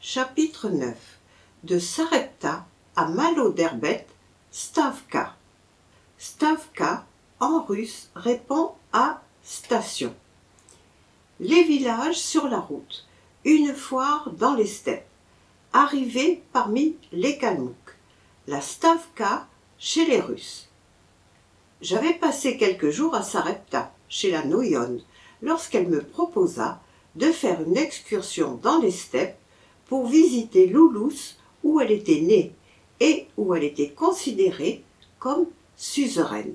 Chapitre 9. De Sarepta à Malo-d'Herbet, Stavka. Stavka, en russe, répond à station. Les villages sur la route, une foire dans les steppes, arrivée parmi les Kalmouks, la Stavka chez les Russes. J'avais passé quelques jours à Sarepta, chez la Noyonne, lorsqu'elle me proposa de faire une excursion dans les steppes pour visiter l'Oulous où elle était née et où elle était considérée comme suzeraine.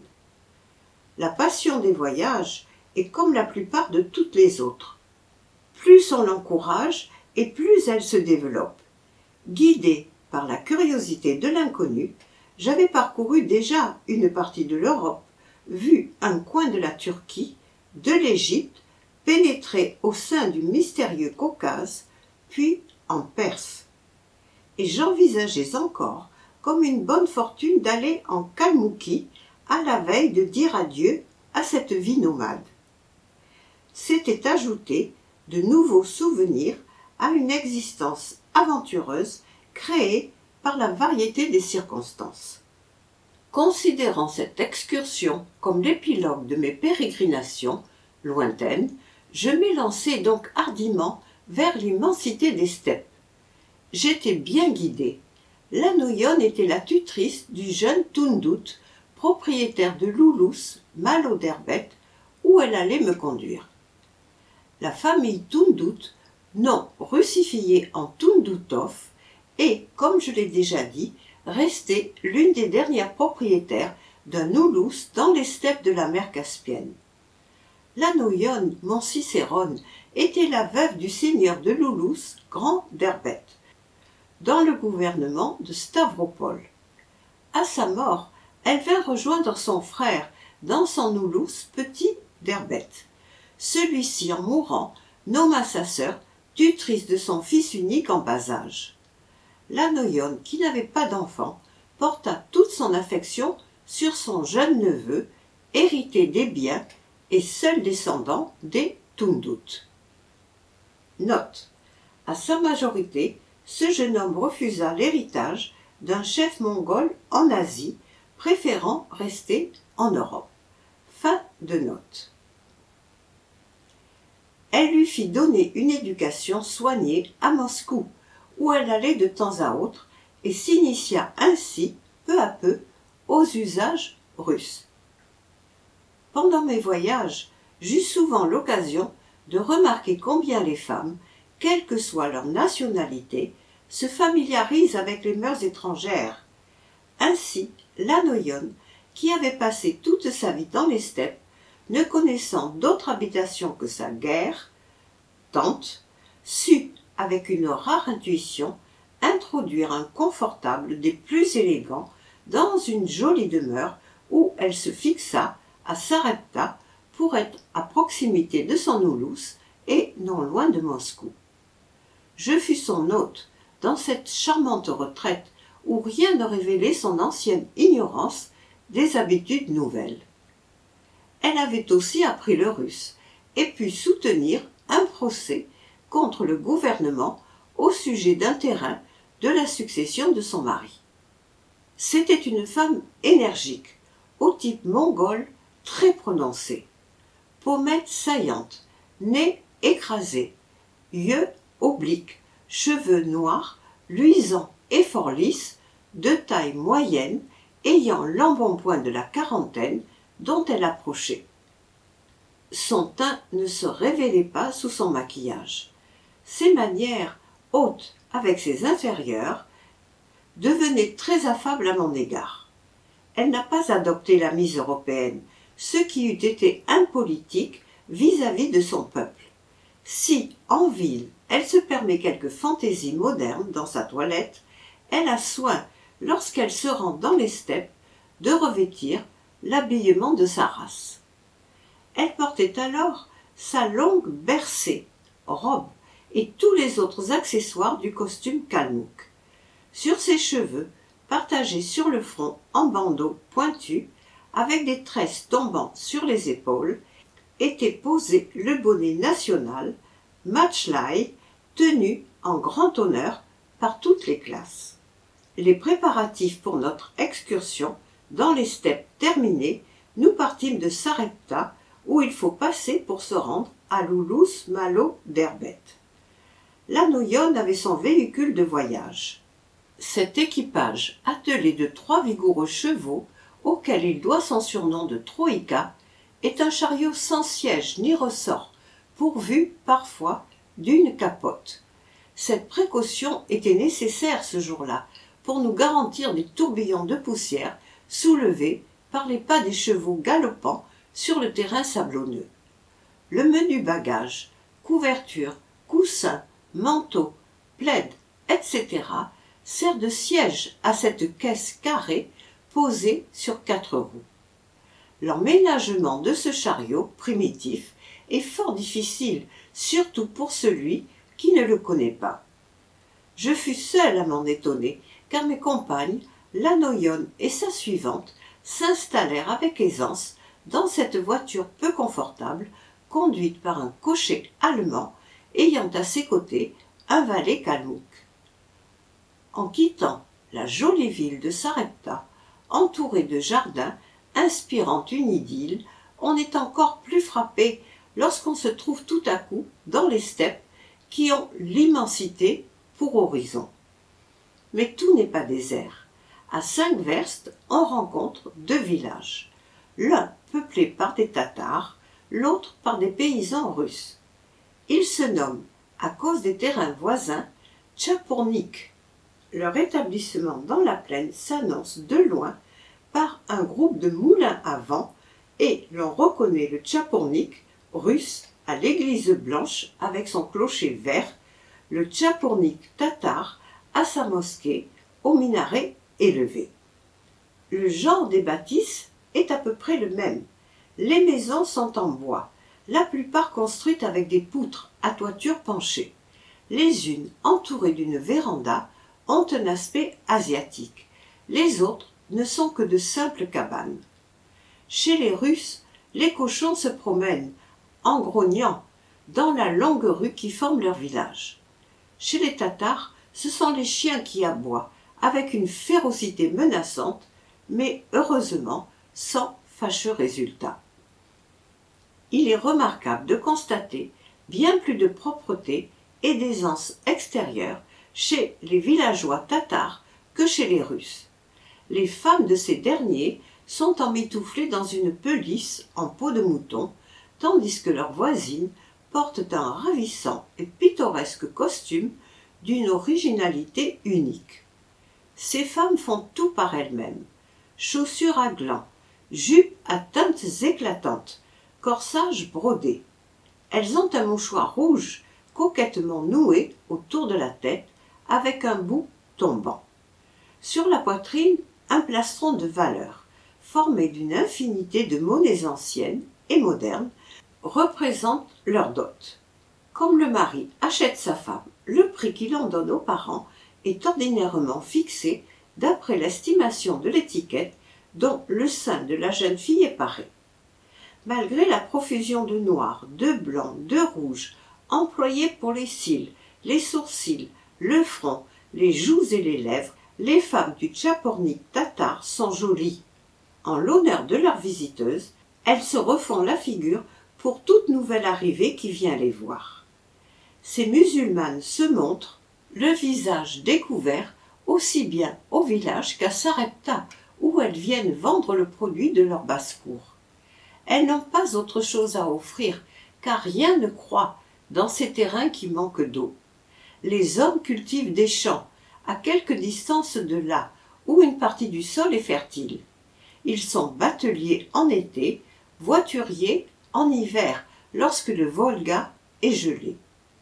La passion des voyages est comme la plupart de toutes les autres. Plus on l'encourage et plus elle se développe. Guidée par la curiosité de l'inconnu, j'avais parcouru déjà une partie de l'Europe, vu un coin de la Turquie, de l'Égypte, pénétré au sein du mystérieux Caucase, puis en Perse. Et j'envisageais encore comme une bonne fortune d'aller en Kalmoukie à la veille de dire adieu à cette vie nomade. S'étaient ajoutés de nouveaux souvenirs à une existence aventureuse créée par la variété des circonstances. Considérant cette excursion comme l'épilogue de mes pérégrinations lointaines, je m'élançai donc hardiment vers l'immensité des steppes. J'étais bien guidée. La Noyonne était la tutrice du jeune Tundut, propriétaire de l'Oulous, Malo-d'Herbet, où elle allait me conduire. La famille Tundut, nom russifié en Tundutov, est, comme je l'ai déjà dit, restée l'une des dernières propriétaires d'un Oulous dans les steppes de la mer Caspienne. La Noyonne, mon Cicérone, était la veuve du seigneur de l'Oulous, grand d'Herbet, dans le gouvernement de Stavropol. À sa mort, elle vint rejoindre son frère dans son Oulous petit d'Herbet. Celui-ci, en mourant, nomma sa sœur tutrice de son fils unique en bas âge. La Noyonne, qui n'avait pas d'enfant, porta toute son affection sur son jeune neveu, hérité des biens et seul descendant des Tundut. Note. À sa majorité, ce jeune homme refusa l'héritage d'un chef mongol en Asie, préférant rester en Europe. Fin de note. Elle lui fit donner une éducation soignée à Moscou, où elle allait de temps à autre, et s'initia ainsi, peu à peu, aux usages russes. Pendant mes voyages, j'eus souvent l'occasion de remarquer combien les femmes, quelle que soit leur nationalité, se familiarisent avec les mœurs étrangères. Ainsi, la Noyonne, qui avait passé toute sa vie dans les steppes, ne connaissant d'autre habitation que sa guerre, tante, sut, avec une rare intuition, introduire un confortable des plus élégants dans une jolie demeure où elle se fixa à Sarepta pour être à proximité de son Oulous et non loin de Moscou. Je fus son hôte dans cette charmante retraite où rien ne révélait son ancienne ignorance des habitudes nouvelles. Elle avait aussi appris le russe et put soutenir un procès contre le gouvernement au sujet d'un terrain de la succession de son mari. C'était une femme énergique, au type mongol très prononcé, pommettes saillantes, nez écrasé, yeux obliques, cheveux noirs, luisants et fort lisses, de taille moyenne, ayant l'embonpoint de la quarantaine dont elle approchait. Son teint ne se révélait pas sous son maquillage. Ses manières, hautes avec ses inférieures, devenaient très affables à mon égard. Elle n'a pas adopté la mise européenne, ce qui eût été impolitique vis-à-vis de son peuple. Si, en ville, elle se permet quelques fantaisies modernes dans sa toilette, elle a soin, lorsqu'elle se rend dans les steppes, de revêtir l'habillement de sa race. Elle portait alors sa longue bercée, robe, et tous les autres accessoires du costume kalmouk. Sur ses cheveux, partagés sur le front en bandeaux pointus, avec des tresses tombant sur les épaules, était posé le bonnet national, matchlai, tenu en grand honneur par toutes les classes. Les préparatifs pour notre excursion dans les steppes terminés, nous partîmes de Sarepta, où il faut passer pour se rendre à Loulous Malo d'Herbet. L'Anoyon avait son véhicule de voyage. Cet équipage, attelé de 3 vigoureux chevaux, auquel il doit son surnom de Troïka, est un chariot sans siège ni ressort, pourvu, parfois, d'une capote. Cette précaution était nécessaire ce jour-là, pour nous garantir des tourbillons de poussière soulevés par les pas des chevaux galopants sur le terrain sablonneux. Le menu bagage, couverture, coussins, manteaux, plaids, etc. sert de siège à cette caisse carrée posée sur 4 roues. L'emménagement de ce chariot primitif est fort difficile, surtout pour celui qui ne le connaît pas. Je fus seule à m'en étonner, car mes compagnes, l'Anoyon et sa suivante, s'installèrent avec aisance dans cette voiture peu confortable, conduite par un cocher allemand ayant à ses côtés un valet kalmouk. En quittant la jolie ville de Sarepta, entourée de jardins inspirant une idylle, on est encore plus frappé lorsqu'on se trouve tout à coup dans les steppes qui ont l'immensité pour horizon. Mais tout n'est pas désert. À 5 verstes, on rencontre 2 villages, l'un peuplé par des Tatars, l'autre par des paysans russes. Ils se nomment, à cause des terrains voisins, Tchapournik. Leur établissement dans la plaine s'annonce de loin par un groupe de moulins à vent et l'on reconnaît le Tchapournik russe à l'église blanche avec son clocher vert, le Tchapournik tatar à sa mosquée au minaret élevé. Le genre des bâtisses est à peu près le même. Les maisons sont en bois, la plupart construites avec des poutres à toiture penchée. Les unes, entourées d'une véranda, ont un aspect asiatique. Les autres ne sont que de simples cabanes. Chez les Russes, les cochons se promènent, en grognant, dans la longue rue qui forme leur village. Chez les Tatars, ce sont les chiens qui aboient, avec une férocité menaçante, mais heureusement sans fâcheux résultat. Il est remarquable de constater bien plus de propreté et d'aisance extérieure chez les villageois tatars que chez les Russes. Les femmes de ces derniers sont emmitouflées dans une pelisse en peau de mouton, tandis que leurs voisines portent un ravissant et pittoresque costume d'une originalité unique. Ces femmes font tout par elles-mêmes. Chaussures à glands, jupes à teintes éclatantes, corsage brodé. Elles ont un mouchoir rouge coquettement noué autour de la tête avec un bout tombant. Sur la poitrine, un plastron de valeur, formé d'une infinité de monnaies anciennes et modernes, représente leur dot. Comme le mari achète sa femme, le prix qu'il en donne aux parents est ordinairement fixé d'après l'estimation de l'étiquette dont le sein de la jeune fille est paré. Malgré la profusion de noir, de blanc, de rouge, employés pour les cils, les sourcils, le front, les joues et les lèvres, les femmes du Tchapournik tatar sont jolies. En l'honneur de leur visiteuse, elles se refont la figure pour toute nouvelle arrivée qui vient les voir. Ces musulmanes se montrent, le visage découvert, aussi bien au village qu'à Sarepta, où elles viennent vendre le produit de leur basse-cour. Elles n'ont pas autre chose à offrir, car rien ne croît dans ces terrains qui manquent d'eau. Les hommes cultivent des champs, à quelque distance de là, où une partie du sol est fertile. Ils sont bateliers en été, voituriers en hiver, lorsque le Volga est gelé.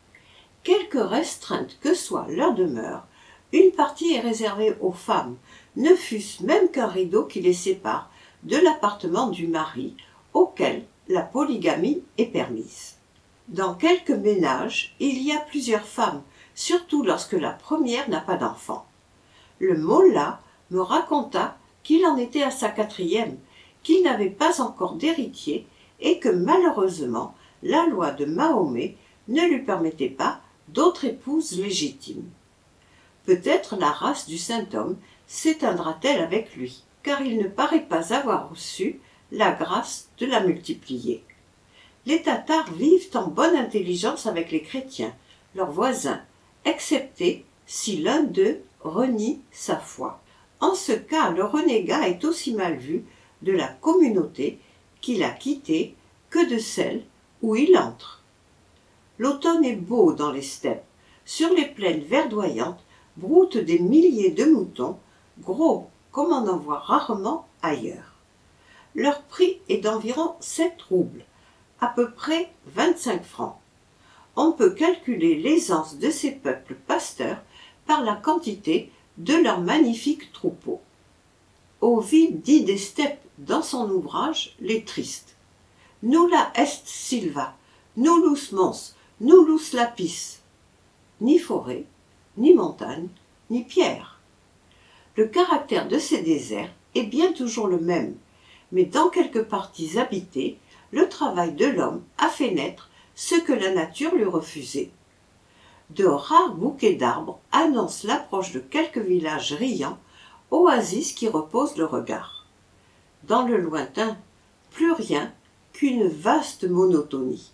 Quelque restreinte que soit leur demeure, une partie est réservée aux femmes, ne fût-ce même qu'un rideau qui les sépare de l'appartement du mari, auquel la polygamie est permise. Dans quelques ménages, il y a plusieurs femmes, surtout lorsque la première n'a pas d'enfant. Le mollah me raconta qu'il en était à sa 4e, qu'il n'avait pas encore d'héritier et que malheureusement la loi de Mahomet ne lui permettait pas d'autres épouses légitimes. Peut-être la race du saint homme s'éteindra-t-elle avec lui, car il ne paraît pas avoir reçu la grâce de la multiplier. Les Tatars vivent en bonne intelligence avec les chrétiens, leurs voisins, excepté si l'un d'eux renie sa foi. En ce cas, le renégat est aussi mal vu de la communauté qu'il a quittée que de celle où il entre. L'automne est beau dans les steppes. Sur les plaines verdoyantes broutent des milliers de moutons, gros comme on en voit rarement ailleurs. Leur prix est d'environ 7 roubles, à peu près 25 francs. On peut calculer l'aisance de ces peuples pasteurs par la quantité de leurs magnifiques troupeaux. Ovid dit des steppes dans son ouvrage Les Tristes. Nulla est silva, nullus mons, nullus lapis. Ni forêt, ni montagne, ni pierre. Le caractère de ces déserts est bien toujours le même, mais dans quelques parties habitées, le travail de l'homme a fait naître ce que la nature lui refusait. De rares bouquets d'arbres annoncent l'approche de quelques villages riants, oasis qui reposent le regard. Dans le lointain, plus rien qu'une vaste monotonie.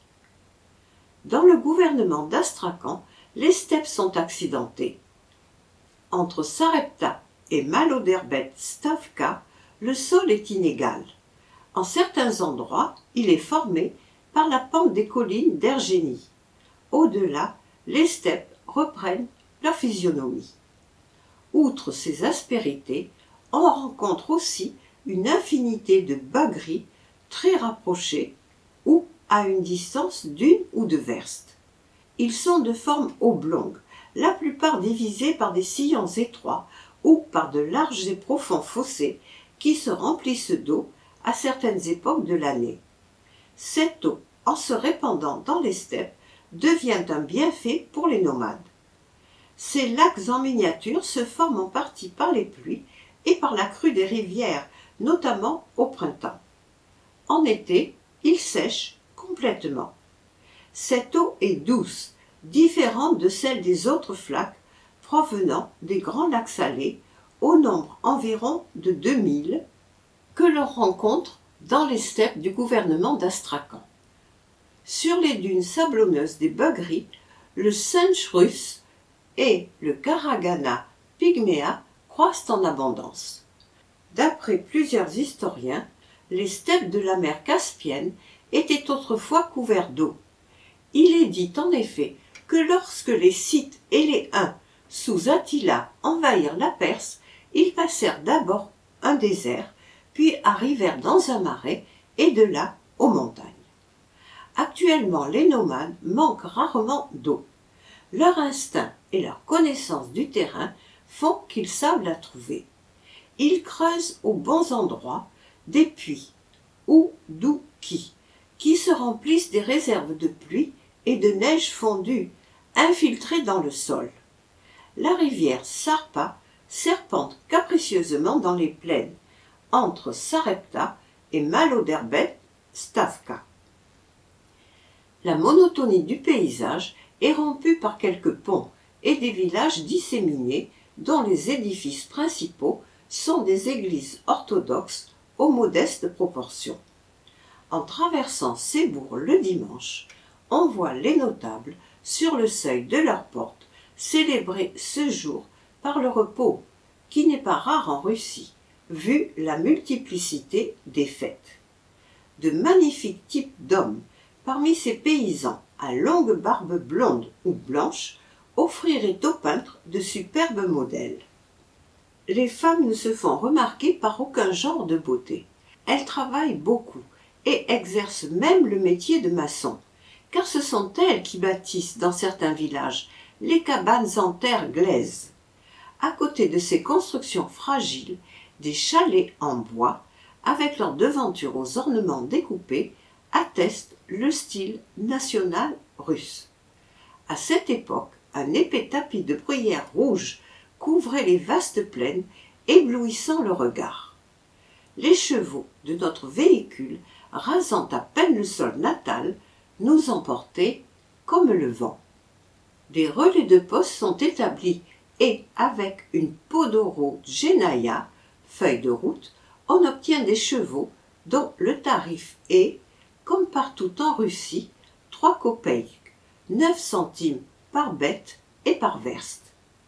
Dans le gouvernement d'Astrakhan, les steppes sont accidentées. Entre Sarepta et Maloderbet Stavka, le sol est inégal. En certains endroits, il est formé par la pente des collines d'Ergénie. Au-delà, les steppes reprennent leur physionomie. Outre ces aspérités, on rencontre aussi une infinité de bagris très rapprochés ou à une distance d'une ou deux verstes. Ils sont de forme oblongue, la plupart divisés par des sillons étroits ou par de larges et profonds fossés qui se remplissent d'eau à certaines époques de l'année. Cette eau, en se répandant dans les steppes, devient un bienfait pour les nomades. Ces lacs en miniature se forment en partie par les pluies et par la crue des rivières, notamment au printemps. En été, ils sèchent complètement. Cette eau est douce, différente de celle des autres flaques provenant des grands lacs salés, au nombre environ de 2000, que l'on rencontre dans les steppes du gouvernement d'Astrakhan. Sur les dunes sablonneuses des bagris, le singe russe et le Karagana pygméa croissent en abondance. D'après plusieurs historiens, les steppes de la mer Caspienne étaient autrefois couvertes d'eau. Il est dit en effet que lorsque les Scythes et les Huns, sous Attila, envahirent la Perse, ils passèrent d'abord un désert, puis arrivèrent dans un marais et de là aux montagnes. Actuellement, les nomades manquent rarement d'eau. Leur instinct et leur connaissance du terrain font qu'ils savent la trouver. Ils creusent aux bons endroits des puits ou douki qui se remplissent des réserves de pluie et de neige fondue infiltrées dans le sol. La rivière Sarpa serpente capricieusement dans les plaines entre Sarepta et Maloderbet Stavka. La monotonie du paysage est rompue par quelques ponts et des villages disséminés dont les édifices principaux sont des églises orthodoxes aux modestes proportions. En traversant ces bourgs le dimanche, on voit les notables, sur le seuil de leurs portes, célébrer ce jour par le repos, qui n'est pas rare en Russie, vu la multiplicité des fêtes. De magnifiques types d'hommes, parmi ces paysans à longue barbe blonde ou blanche, offriraient aux peintres de superbes modèles. Les femmes ne se font remarquer par aucun genre de beauté. Elles travaillent beaucoup et exercent même le métier de maçon, car ce sont elles qui bâtissent dans certains villages les cabanes en terre glaise. À côté de ces constructions fragiles, des chalets en bois, avec leurs devantures aux ornements découpés, attestent le style national russe. À cette époque, un épais tapis de bruyère rouge couvrait les vastes plaines, éblouissant le regard. Les chevaux de notre véhicule, rasant à peine le sol natal, nous emportaient comme le vent. Des relais de poste sont établis et, avec une podorogénaïa, feuille de route, on obtient des chevaux dont le tarif est, comme partout en Russie, 3 kopeiks, 9 centimes par bête et par verste.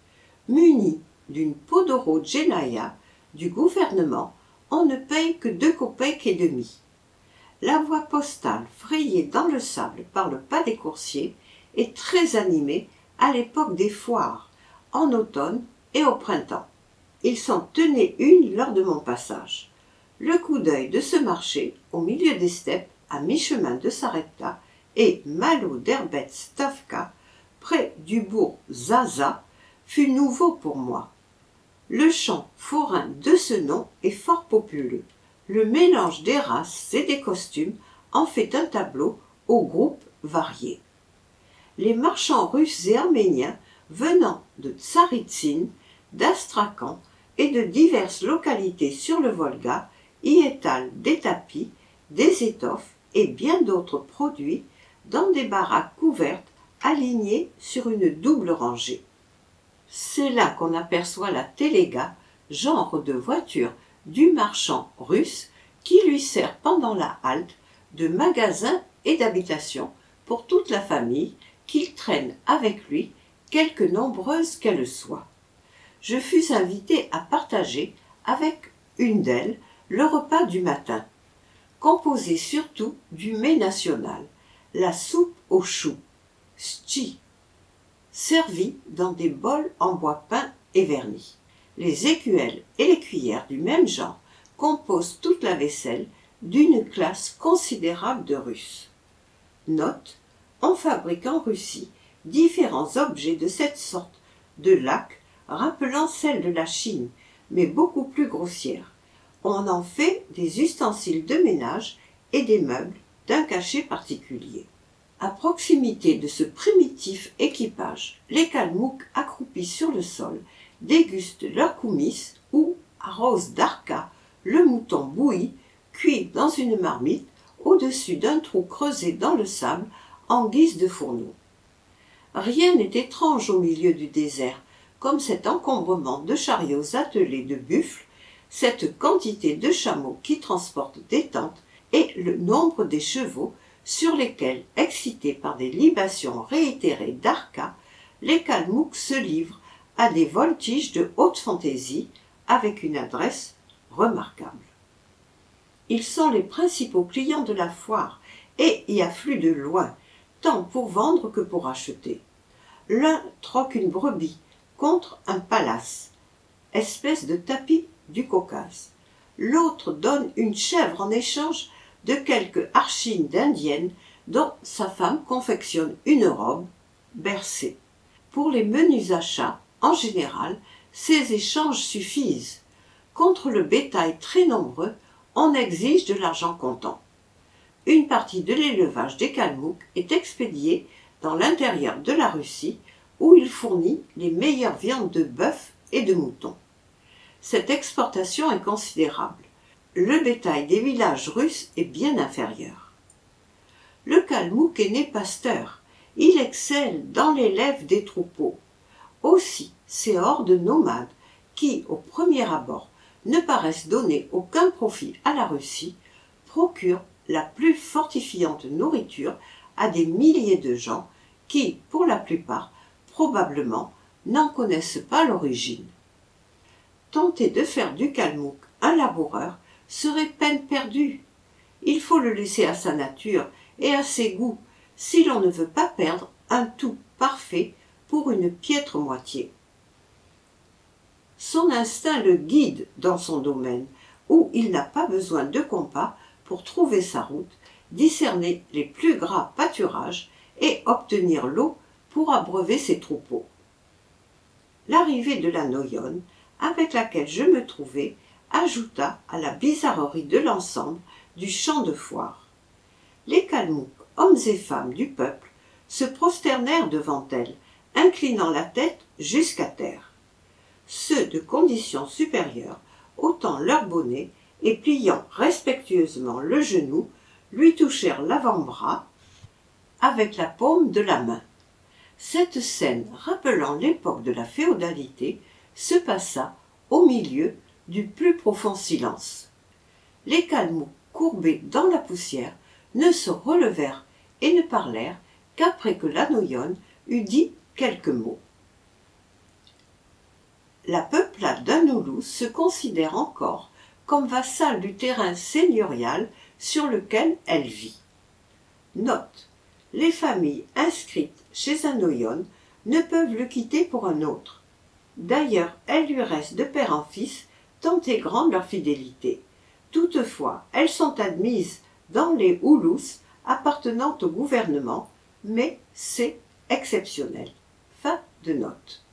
Muni d'une podorogénaïa du gouvernement, on ne paye que 2 kopeiks et demi. La voie postale frayée dans le sable par le pas des coursiers est très animée à l'époque des foires, en automne et au printemps. Il s'en tenait une lors de mon passage. Le coup d'œil de ce marché, au milieu des steppes, à mi-chemin de Sarepta et Malo-d'Erbet-Stavka, près du bourg Zaza, fut nouveau pour moi. Le chant forain de ce nom est fort populeux. Le mélange des races et des costumes en fait un tableau aux groupes variés. Les marchands russes et arméniens venant de Tsaritsine, d'Astrakhan et de diverses localités sur le Volga y étalent des tapis, des étoffes et bien d'autres produits dans des baraques couvertes alignées sur une double rangée. C'est là qu'on aperçoit la téléga, genre de voiture du marchand russe qui lui sert pendant la halte de magasin et d'habitation pour toute la famille qu'il traîne avec lui, quelque nombreuse qu'elle soit. Je fus invité à partager avec une d'elles le repas du matin, composé surtout du mets national, la soupe aux choux, sti, servie dans des bols en bois peint et verni. Les écuelles et les cuillères du même genre composent toute la vaisselle d'une classe considérable de Russes. Note: on fabrique en Russie différents objets de cette sorte de laque rappelant celle de la Chine, mais beaucoup plus grossières. On en fait des ustensiles de ménage et des meubles d'un cachet particulier. À proximité de ce primitif équipage, les Kalmouks accroupis sur le sol dégustent leur koumyss ou arrosent d'arka le mouton bouilli cuit dans une marmite au-dessus d'un trou creusé dans le sable en guise de fourneau. Rien n'est étrange au milieu du désert, comme cet encombrement de chariots attelés de buffles, cette quantité de chameaux qui transportent des tentes et le nombre des chevaux sur lesquels, excités par des libations réitérées d'arca, les Kalmouks se livrent à des voltiges de haute fantaisie avec une adresse remarquable. Ils sont les principaux clients de la foire et y affluent de loin, tant pour vendre que pour acheter. L'un troque une brebis contre un palace, espèce de tapis du Caucase. L'autre donne une chèvre en échange de quelques archines d'indienne dont sa femme confectionne une robe, bercée. Pour les menus achats, en général, ces échanges suffisent. Contre le bétail très nombreux, on exige de l'argent comptant. Une partie de l'élevage des Kalmouks est expédiée dans l'intérieur de la Russie, où il fournit les meilleures viandes de bœuf et de mouton. Cette exportation est considérable. Le bétail des villages russes est bien inférieur. Le Kalmouk est né pasteur. Il excelle dans l'élève des troupeaux. Aussi, ces hordes nomades, qui, au premier abord, ne paraissent donner aucun profit à la Russie, procurent la plus fortifiante nourriture à des milliers de gens qui, pour la plupart, probablement, n'en connaissent pas l'origine. Tenter de faire du Kalmouk un laboureur serait peine perdue. Il faut le laisser à sa nature et à ses goûts, si l'on ne veut pas perdre un tout parfait pour une piètre moitié. Son instinct le guide dans son domaine, où il n'a pas besoin de compas pour trouver sa route, discerner les plus gras pâturages et obtenir l'eau pour abreuver ses troupeaux. L'arrivée de la Noyonne, avec laquelle je me trouvais, ajouta à la bizarrerie de l'ensemble du champ de foire. Les Kalmouks, hommes et femmes du peuple, se prosternèrent devant elle, inclinant la tête jusqu'à terre. Ceux de condition supérieure, ôtant leur bonnet et pliant respectueusement le genou, lui touchèrent l'avant-bras avec la paume de la main. Cette scène rappelant l'époque de la féodalité se passa au milieu du plus profond silence. Les Kalmouks, courbés dans la poussière, ne se relevèrent et ne parlèrent qu'après que l'Anoïon eut dit quelques mots. La peuplade d'Anoulous se considère encore comme vassale du terrain seigneurial sur lequel elle vit. Note. Les familles inscrites chez Anoïon ne peuvent le quitter pour un autre. D'ailleurs, elles lui restent de père en fils, tant est grande leur fidélité. Toutefois, elles sont admises dans les Oulous appartenant au gouvernement, mais c'est exceptionnel. Fin de note.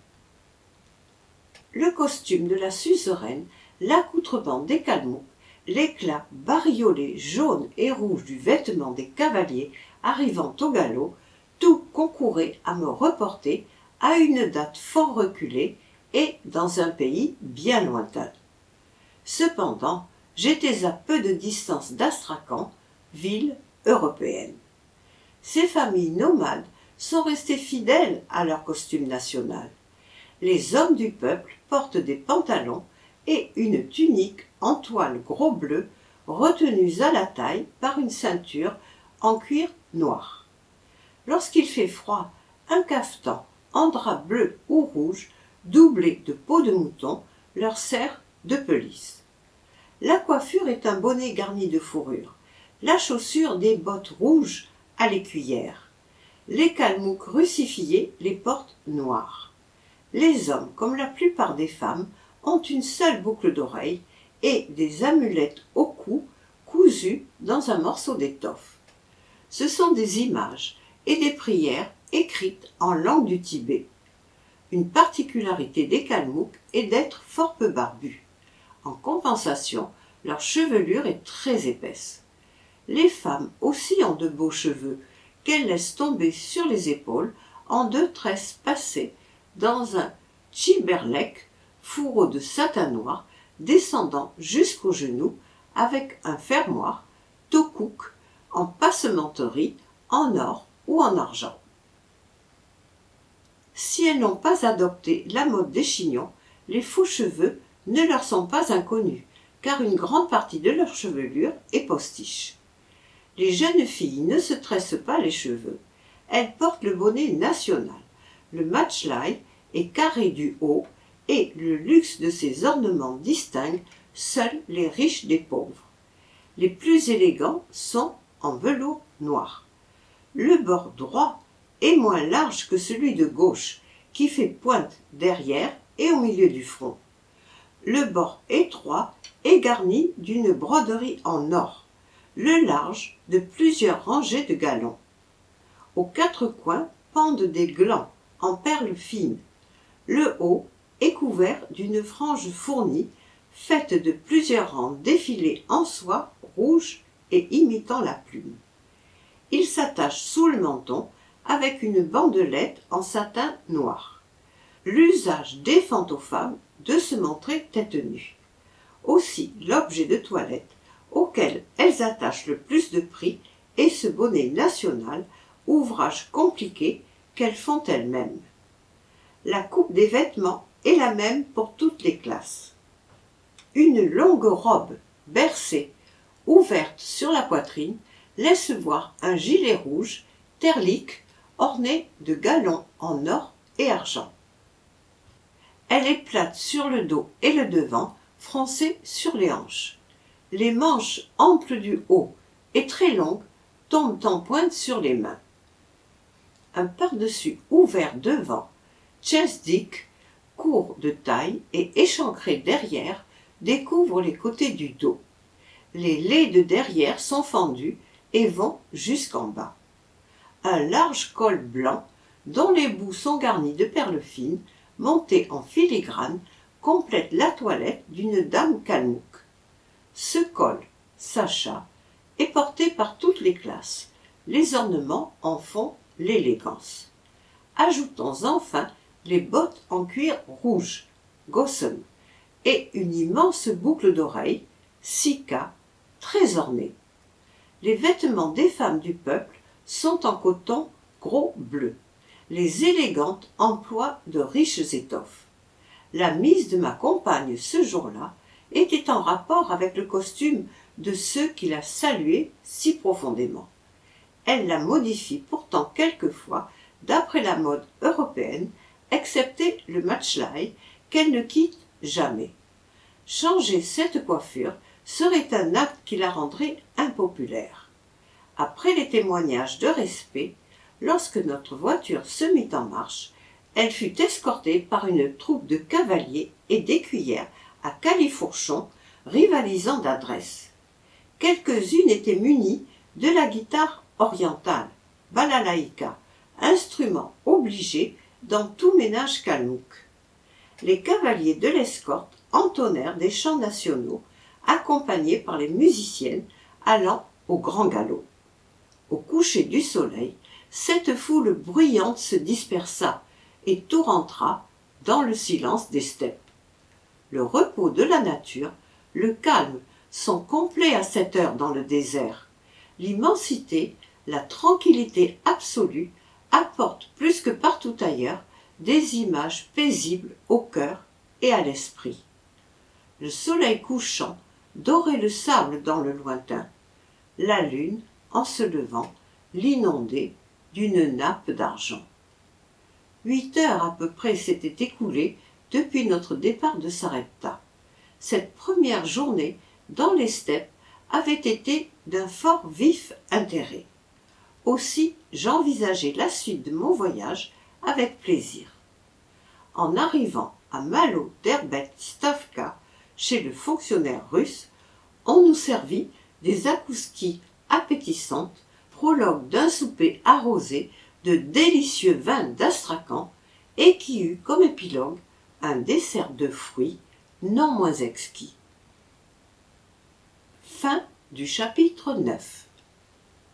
Le costume de la suzeraine, l'accoutrement des Kalmouks, l'éclat bariolé jaune et rouge du vêtement des cavaliers arrivant au galop, tout concourait à me reporter à une date fort reculée et dans un pays bien lointain. Cependant, j'étais à peu de distance d'Astrakhan, ville européenne. Ces familles nomades sont restées fidèles à leur costume national. Les hommes du peuple portent des pantalons et une tunique en toile gros bleu retenus à la taille par une ceinture en cuir noir. Lorsqu'il fait froid, un cafetan en drap bleu ou rouge doublé de peau de mouton leur sert de pelisse. La coiffure est un bonnet garni de fourrure, la chaussure des bottes rouges à l'écuyère. Les Kalmouks russifiés les portent noires. Les hommes, comme la plupart des femmes, ont une seule boucle d'oreille et des amulettes au cou cousues dans un morceau d'étoffe. Ce sont des images et des prières écrites en langue du Tibet. Une particularité des Kalmouks est d'être fort peu barbus. En compensation, leur chevelure est très épaisse. Les femmes aussi ont de beaux cheveux qu'elles laissent tomber sur les épaules en 2 tresses passées dans un tchiberlek, fourreau de satin noir, descendant jusqu'aux genoux avec un fermoir, tokouk, en passementerie, en or ou en argent. Si elles n'ont pas adopté la mode des chignons, les faux cheveux ne leur sont pas inconnus, car une grande partie de leur chevelure est postiche. Les jeunes filles ne se tressent pas les cheveux. Elles portent le bonnet national. Le matchlai est carré du haut et le luxe de ses ornements distingue seuls les riches des pauvres. Les plus élégants sont en velours noir. Le bord droit est moins large que celui de gauche, qui fait pointe derrière et au milieu du front. Le bord étroit est garni d'une broderie en or, le large de plusieurs rangées de galons. Aux 4 coins pendent des glands en perles fines. Le haut est couvert d'une frange fournie, faite de plusieurs rangs défilés en soie rouge et imitant la plume. Il s'attache sous le menton avec une bandelette en satin noir. L'usage défend aux femmes de se montrer tête nue. Aussi, l'objet de toilette auquel elles attachent le plus de prix est ce bonnet national, ouvrage compliqué qu'elles font elles-mêmes. La coupe des vêtements est la même pour toutes les classes. Une longue robe bercée, ouverte sur la poitrine, laisse voir un gilet rouge, terlique, orné de galons en or et argent. Elle est plate sur le dos et le devant, froncée sur les hanches. Les manches amples du haut et très longues tombent en pointe sur les mains. Un pardessus ouvert devant, tchesdik, court de taille et échancré derrière, découvre les côtés du dos. Les laits de derrière sont fendus et vont jusqu'en bas. Un large col blanc, dont les bouts sont garnis de perles fines, montées en filigrane, complète la toilette d'une dame kalmouk. Ce col, sacha, est porté par toutes les classes. Les ornements en font l'élégance. Ajoutons enfin les bottes en cuir rouge, gossen, et une immense boucle d'oreille, sika, très ornée. Les vêtements des femmes du peuple sont en coton gros bleu. les élégantes emploient de riches étoffes. La mise de ma compagne ce jour-là était en rapport avec le costume de ceux qui la saluaient si profondément. Elle la modifie pourtant quelquefois d'après la mode européenne, excepté le matchlai qu'elle ne quitte jamais. Changer cette coiffure serait un acte qui la rendrait impopulaire. Après les témoignages de respect, lorsque notre voiture se mit en marche, elle fut escortée par une troupe de cavaliers et d'écuyères à califourchon rivalisant d'adresse. Quelques-unes étaient munies de la guitare orientale, balalaïka, instrument obligé dans tout ménage kalmouk. Les cavaliers de l'escorte entonnèrent des chants nationaux, accompagnés par les musiciennes allant au grand galop. Au coucher du soleil, cette foule bruyante se dispersa et tout rentra dans le silence des steppes. Le repos de la nature, le calme sont complets à cette heure dans le désert. L'immensité, la tranquillité absolue apportent plus que partout ailleurs des images paisibles au cœur et à l'esprit. Le soleil couchant dorait le sable dans le lointain. La lune, en se levant, l'inondait d'une nappe d'argent. 8 heures à peu près s'étaient écoulées depuis notre départ de Sarepta. Cette première journée dans les steppes avait été d'un fort vif intérêt. Aussi j'envisageais la suite de mon voyage avec plaisir. En arrivant à Malo d'Herbet Stavka, chez le fonctionnaire russe, on nous servit des akouskis appétissantes, prologue d'un souper arrosé de délicieux vins d'Astrakhan et qui eut comme épilogue un dessert de fruits non moins exquis. Fin du chapitre 9.